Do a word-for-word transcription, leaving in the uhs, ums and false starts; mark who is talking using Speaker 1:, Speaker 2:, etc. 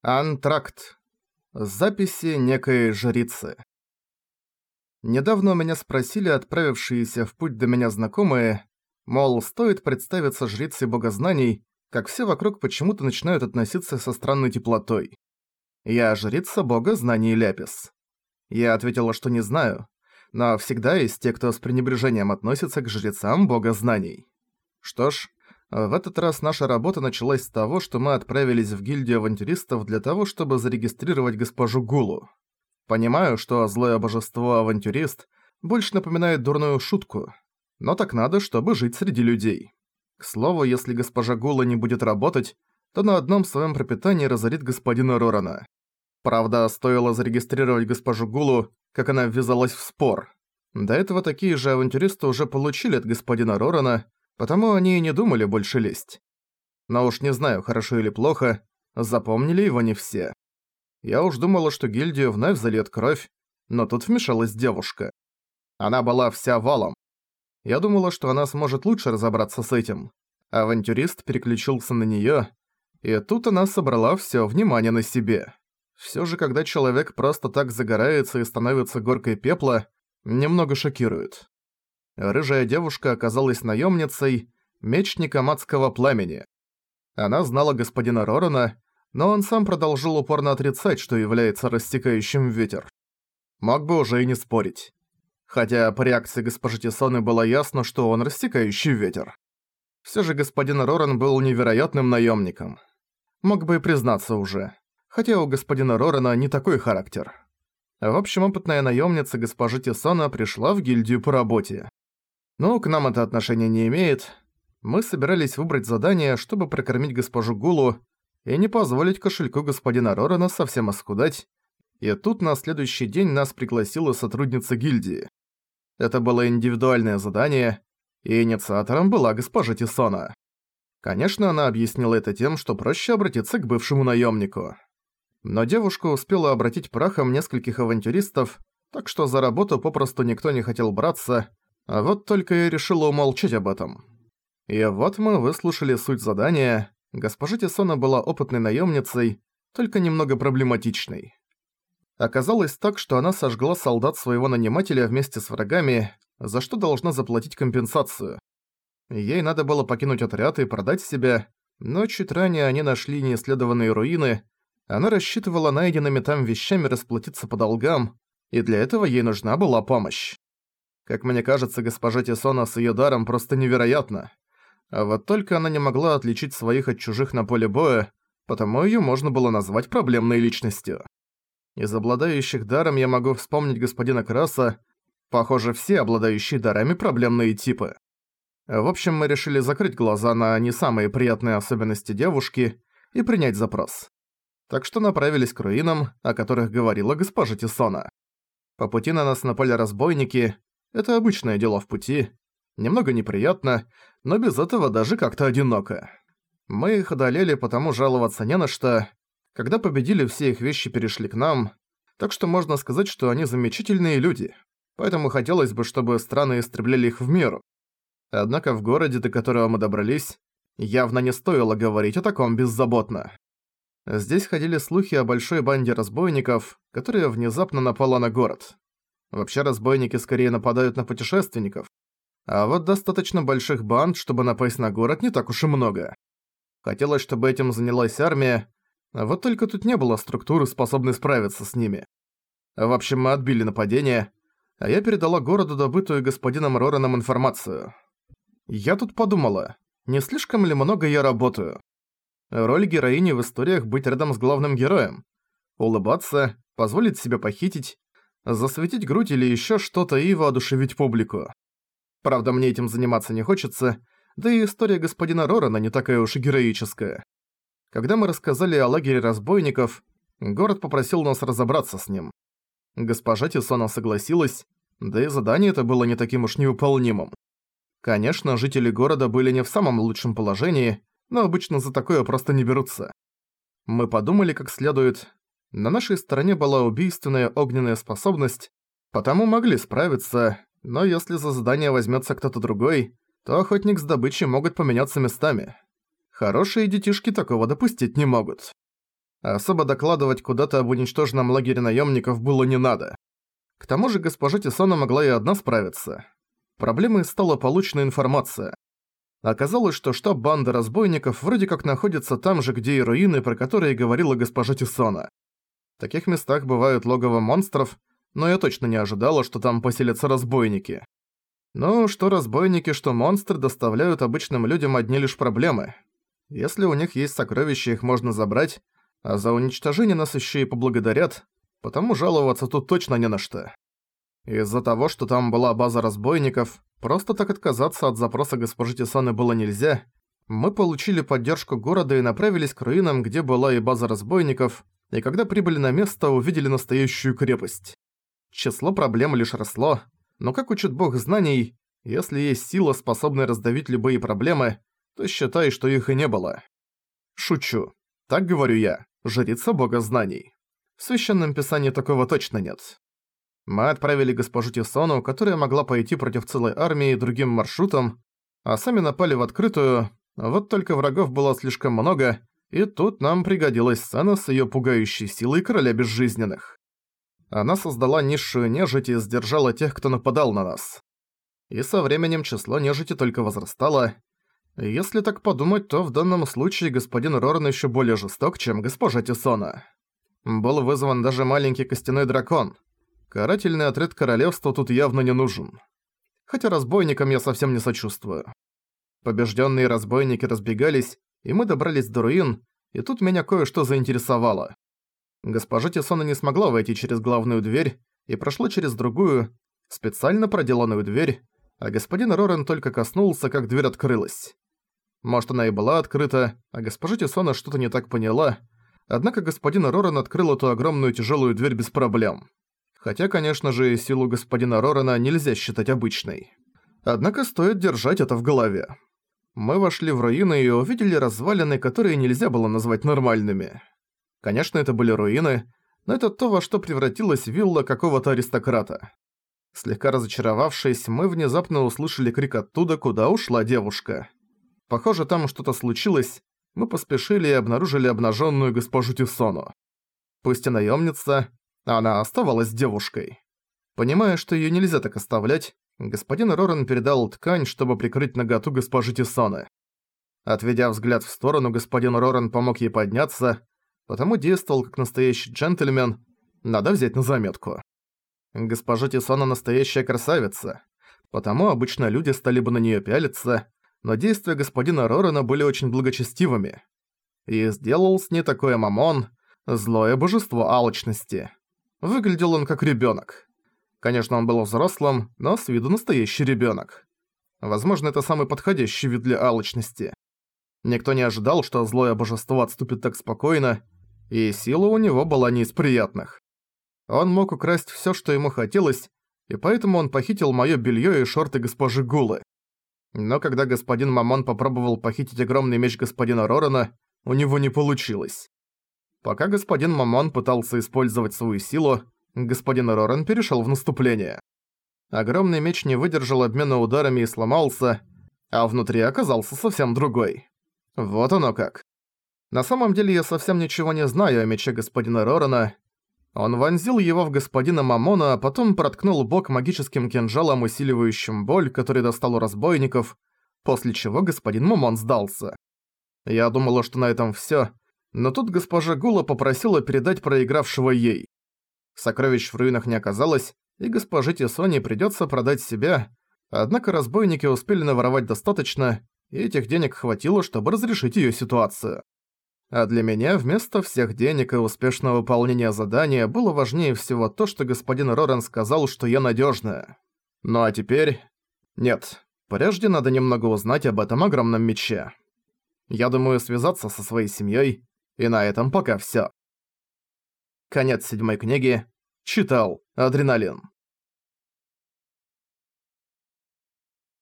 Speaker 1: Антракт. Записи некой жрицы. Недавно у меня спросили отправившиеся в путь до меня знакомые, мол, стоит представиться жрицей богознаний, как все вокруг почему-то начинают относиться со странной теплотой. Я жрица бога знаний Ляпис. Я ответила, что не знаю, но всегда есть те, кто с пренебрежением относится к жрецам бога знаний. Что ж, в этот раз наша работа началась с того, что мы отправились в гильдию авантюристов для того, чтобы зарегистрировать госпожу Гулу. Понимаю, что злое божество-авантюрист больше напоминает дурную шутку, но так надо, чтобы жить среди людей. К слову, если госпожа Гула не будет работать, то на одном своем пропитании разорит господина Рорана. Правда, стоило зарегистрировать госпожу Гулу, как она ввязалась в спор. До этого такие же авантюристы уже получили от господина Рорана, потому они и не думали больше лезть. Но уж не знаю, хорошо или плохо, запомнили его не все. Я уж думала, что гильдию вновь зальет кровь, но тут вмешалась девушка. Она была вся валом. Я думала, что она сможет лучше разобраться с этим. Авантюрист переключился на неё, и тут она собрала всё внимание на себе. Всё же, когда человек просто так загорается и становится горкой пепла, немного шокирует. Рыжая девушка оказалась наёмницей, мечником адского пламени. Она знала господина Рорана, но он сам продолжил упорно отрицать, что является рассекающим ветер. Мог бы уже и не спорить. Хотя по реакции госпожи Тисоны было ясно, что он рассекающий ветер. Всё же господин Роран был невероятным наёмником. Мог бы и признаться уже. Хотя у господина Рорана не такой характер. В общем, опытная наёмница госпожа Тисона пришла в гильдию по работе. Но к нам это отношения не имеет. Мы собирались выбрать задание, чтобы прокормить госпожу Гулу и не позволить кошельку господина Рорана совсем оскудать, и тут на следующий день нас пригласила сотрудница гильдии. Это было индивидуальное задание, и инициатором была госпожа Тисона. Конечно, она объяснила это тем, что проще обратиться к бывшему наёмнику. Но девушка успела обратить прахом нескольких авантюристов, так что за работу попросту никто не хотел браться, а вот только я решила умолчать об этом. И вот мы выслушали суть задания. Госпожа Тисона была опытной наёмницей, только немного проблематичной. Оказалось так, что она сожгла солдат своего нанимателя вместе с врагами, за что должна заплатить компенсацию. Ей надо было покинуть отряд и продать себя, но чуть ранее они нашли неисследованные руины, она рассчитывала найденными там вещами расплатиться по долгам, и для этого ей нужна была помощь. Как мне кажется, госпожа Тисона с её даром просто невероятна. А вот только она не могла отличить своих от чужих на поле боя, потому её можно было назвать проблемной личностью. Из обладающих даром я могу вспомнить господина Краса. Похоже, все обладающие дарами проблемные типы. В общем, мы решили закрыть глаза на не самые приятные особенности девушки и принять запрос. Так что направились к руинам, о которых говорила госпожа Тисона. По пути на нас напали разбойники. Это обычное дело в пути. Немного неприятно, но без этого даже как-то одиноко. Мы их одолели, потому жаловаться не на что. Когда победили, все их вещи перешли к нам, так что можно сказать, что они замечательные люди. Поэтому хотелось бы, чтобы страны истребляли их в меру. Однако в городе, до которого мы добрались, явно не стоило говорить о таком беззаботно. Здесь ходили слухи о большой банде разбойников, которая внезапно напала на город. Вообще разбойники скорее нападают на путешественников, а вот достаточно больших банд, чтобы напасть на город, не так уж и много. Хотелось, чтобы этим занялась армия, а вот только тут не было структуры, способной справиться с ними. В общем, мы отбили нападение, а я передала городу добытую господином Рораном информацию. Я тут подумала, не слишком ли много я работаю? Роль героини в историях быть рядом с главным героем. Улыбаться, позволить себе похитить, засветить грудь или ещё что-то и воодушевить публику. Правда, мне этим заниматься не хочется, да и история господина Рорана не такая уж и героическая. Когда мы рассказали о лагере разбойников, город попросил нас разобраться с ним. Госпожа Тисона согласилась, да и задание это было не таким уж невыполнимым. Конечно, жители города были не в самом лучшем положении, но обычно за такое просто не берутся. Мы подумали как следует. На нашей стороне была убийственная огненная способность, потому могли справиться, но если за задание возьмется кто-то другой, то охотник с добычей могут поменяться местами. Хорошие детишки такого допустить не могут. Особо докладывать куда-то об уничтоженном лагере наемников было не надо. К тому же госпожа Тисона могла и одна справиться. Проблемой стала полученная информация. Оказалось, что штаб банды разбойников вроде как находится там же, где и руины, про которые говорила госпожа Тисона. В таких местах бывают логово монстров, но я точно не ожидала, что там поселятся разбойники. Ну, что разбойники, что монстры доставляют обычным людям одни лишь проблемы. Если у них есть сокровища, их можно забрать, а за уничтожение нас еще и поблагодарят, потому жаловаться тут точно не на что. Из-за того, что там была база разбойников, просто так отказаться от запроса госпожи Тисаны было нельзя. Мы получили поддержку города и направились к руинам, где была и база разбойников, и когда прибыли на место, увидели настоящую крепость. Число проблем лишь росло, но как учит бог знаний, если есть сила, способная раздавить любые проблемы, то считай, что их и не было. Шучу. Так говорю я, жрица бога знаний. В священном писании такого точно нет. Мы отправили госпожу Тисону, которая могла пойти против целой армии другим маршрутом, а сами напали в открытую, вот только врагов было слишком много, и тут нам пригодилась сцена с её пугающей силой короля безжизненных. Она создала низшую нежить и сдержала тех, кто нападал на нас. И со временем число нежити только возрастало. Если так подумать, то в данном случае господин Роран ещё более жесток, чем госпожа Тисона. Был вызван даже маленький костяной дракон. Карательный отряд королевства тут явно не нужен. Хотя разбойникам я совсем не сочувствую. Побежденные разбойники разбегались, и мы добрались до руин, и тут меня кое-что заинтересовало. Госпожа Тисона не смогла войти через главную дверь и прошла через другую, специально проделанную дверь, а господин Роран только коснулся, как дверь открылась. Может, она и была открыта, а госпожа Тисона что-то не так поняла, однако господин Роран открыл эту огромную тяжелую дверь без проблем. Хотя, конечно же, силу господина Рорана нельзя считать обычной. Однако стоит держать это в голове. Мы вошли в руины и увидели развалины, которые нельзя было назвать нормальными. Конечно, это были руины, но это то, во что превратилась вилла какого-то аристократа. Слегка разочаровавшись, мы внезапно услышали крик оттуда, куда ушла девушка. Похоже, там что-то случилось, мы поспешили и обнаружили обнаженную госпожу Тисону. Пусть и наемница, она оставалась девушкой. Понимая, что ее нельзя так оставлять, господин Роран передал ткань, чтобы прикрыть наготу госпожи Тисоны. Отведя взгляд в сторону, господин Роран помог ей подняться, потому действовал как настоящий джентльмен, надо взять на заметку. Госпожа Тисона настоящая красавица, потому обычно люди стали бы на неё пялиться, но действия господина Рорана были очень благочестивыми. И сделал с ней такое Мамон, злое божество алчности. Выглядел он как ребёнок. Конечно, он был взрослым, но с виду настоящий ребёнок. Возможно, это самый подходящий вид для алчности. Никто не ожидал, что злое божество отступит так спокойно, и сила у него была не из приятных. Он мог украсть всё, что ему хотелось, и поэтому он похитил моё бельё и шорты госпожи Гулы. Но когда господин Мамон попробовал похитить огромный меч господина Рорана, у него не получилось. Пока господин Мамон пытался использовать свою силу, господин Роран перешёл в наступление. Огромный меч не выдержал обмена ударами и сломался, а внутри оказался совсем другой. Вот оно как. На самом деле я совсем ничего не знаю о мече господина Рорана. Он вонзил его в господина Мамона, а потом проткнул бок магическим кинжалом, усиливающим боль, который достал у разбойников, после чего господин Мамон сдался. Я думала, что на этом всё, но тут госпожа Гула попросила передать проигравшего ей. Сокровищ в руинах не оказалось, и госпоже Тисоне придётся продать себя, однако разбойники успели наворовать достаточно, и этих денег хватило, чтобы разрешить её ситуацию. А для меня вместо всех денег и успешного выполнения задания было важнее всего то, что господин Роран сказал, что я надёжная. Ну а теперь... Нет, прежде надо немного узнать об этом огромном мече. Я думаю связаться со своей семьёй, и на этом пока всё. Конец седьмой книги. Читал Адреналин.